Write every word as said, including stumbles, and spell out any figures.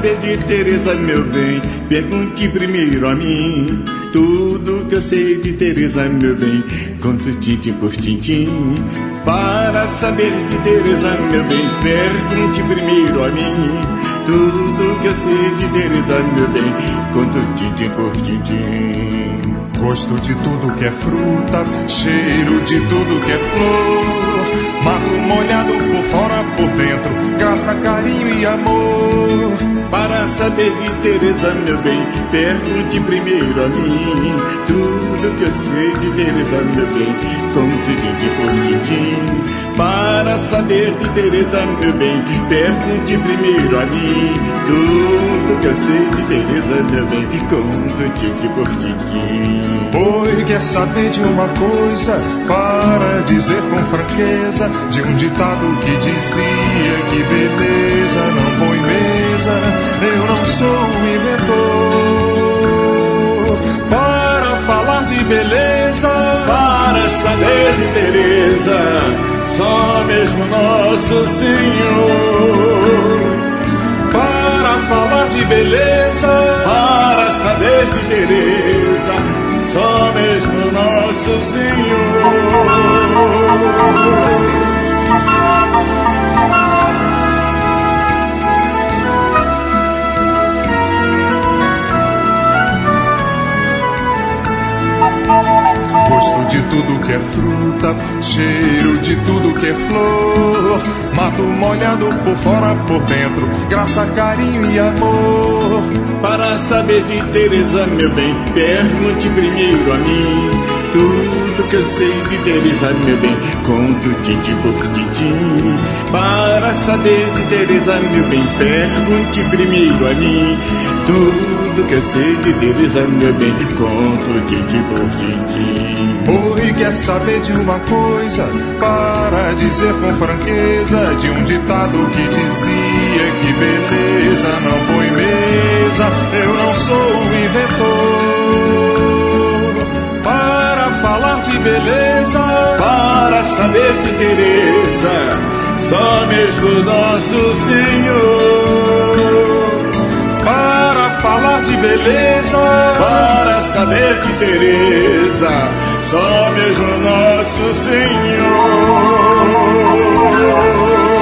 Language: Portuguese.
saber de Teresa, meu bem, pergunte primeiro a mim. Tudo que eu sei de Teresa, meu bem, conto tintim por tintim. Para saber de Teresa, meu bem, pergunte primeiro a mim. Tudo que eu sei de Teresa, meu bem, conto tintim por tintim. Gosto de tudo que é fruta, cheiro de tudo que é flor, mato molhado por fora, por dentro, graça, carinho e amor. Para saber de Teresa, meu bem, pergunte primeiro a mim. Tudo que eu sei de Teresa, meu bem, conto tintim por tintim. Para saber de Teresa, meu bem, pergunte primeiro a mim. Tudo que eu sei de Teresa, meu bem, conto tintim por tintim. Oi, quer saber de uma coisa? Para dizer com franqueza, de um ditado que dizia que beleza não põe mesa. Eu não sou um inventor para falar de beleza. Para saber de Teresa, só mesmo nosso Senhor. Para falar de beleza, para saber de Teresa, só mesmo nosso Senhor. Gosto de tudo que é fruta, cheiro de tudo que é flor, mato molhado por fora, por dentro, graça, carinho e amor. Para saber de Teresa, meu bem, pergunte primeiro a mim. Tudo que eu sei de Teresa, meu bem, conto tintim por tintim. Para saber de Teresa, meu bem, pergunte primeiro a mim. Tudo que eu sei de Teresa, meu bem, conto tintim por tintim. Oi, quer saber de uma coisa? Para dizer com franqueza, de um ditado que dizia que beleza não põe mesa. Eu não sou um inventor para falar de beleza. Para saber de Teresa, só mesmo nosso Senhor. Para falar de beleza, para saber de Teresa, só mesmo nosso Senhor.